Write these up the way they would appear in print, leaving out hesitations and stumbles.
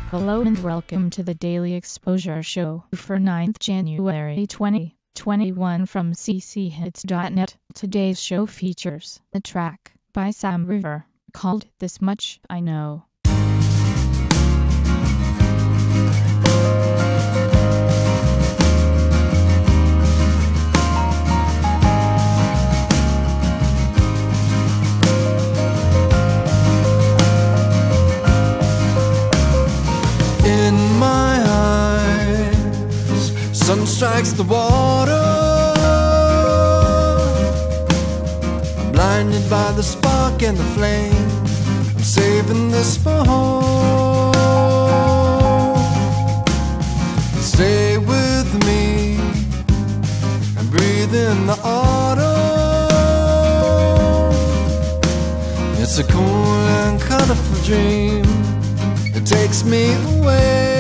Hello and welcome to the Daily Exposure Show for 9th January 2021 from cchits.net. Today's show features a track by Sam River called This Much I Know. Sun strikes the water, I'm blinded by the spark and the flame. I'm saving this for home. Stay with me and breathe in the autumn. It's a cool and colorful dream that takes me away.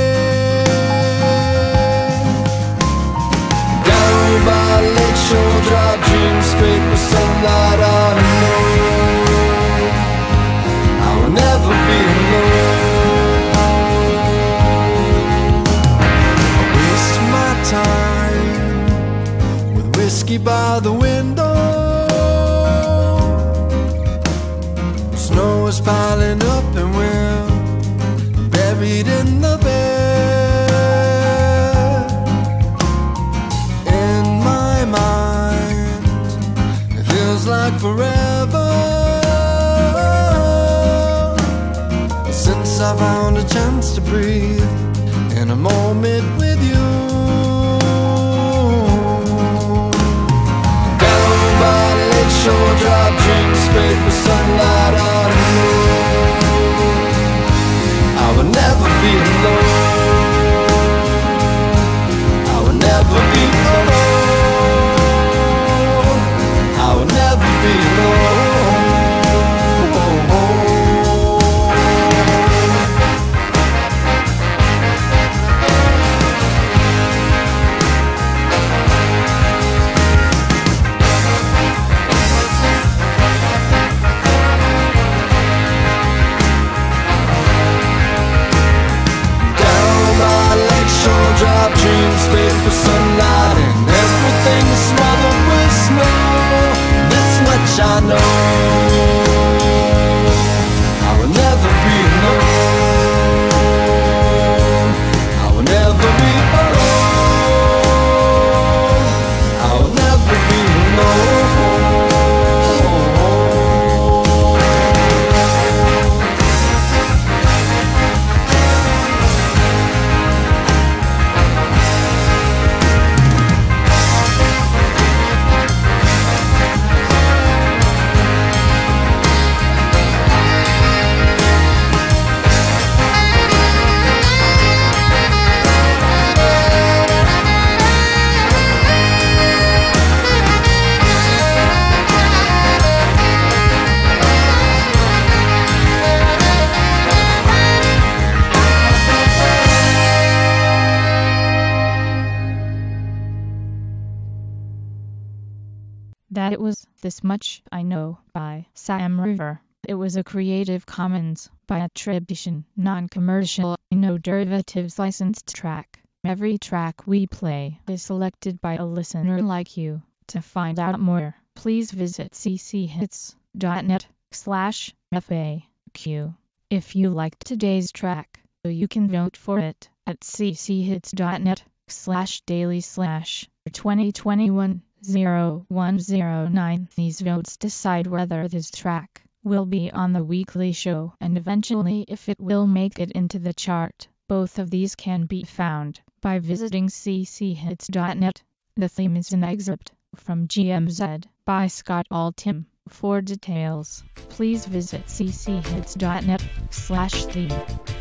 By lakeshore, dry dreams, paper, sunlight, I know I will never be alone. I waste my time with whiskey by the window. Snow is piling up and we're buried in the bed. Like forever since I found a chance to breathe in a moment with you. Down by lakeshore, dry dreams, paper, sunlight, I know I will never be alone. I will never be alone. Drop dreams, paper, sunlight, and everything is smothered with snow. This much I know, I will never be alone. I will never be alone. I will never be alone. That it was This Much I Know by Sam River. It was a Creative Commons by attribution, non-commercial, no derivatives licensed track. Every track we play is selected by a listener like you. To find out more, please visit cchits.net/FAQ. If you liked today's track, you can vote for it at cchits.net/daily/2021. 0109. These votes decide whether this track will be on the weekly show and eventually if it will make it into the chart. Both of these can be found by visiting cchits.net. The theme is an excerpt from GMZ by Scott Altham. For details, please visit cchits.net/theme.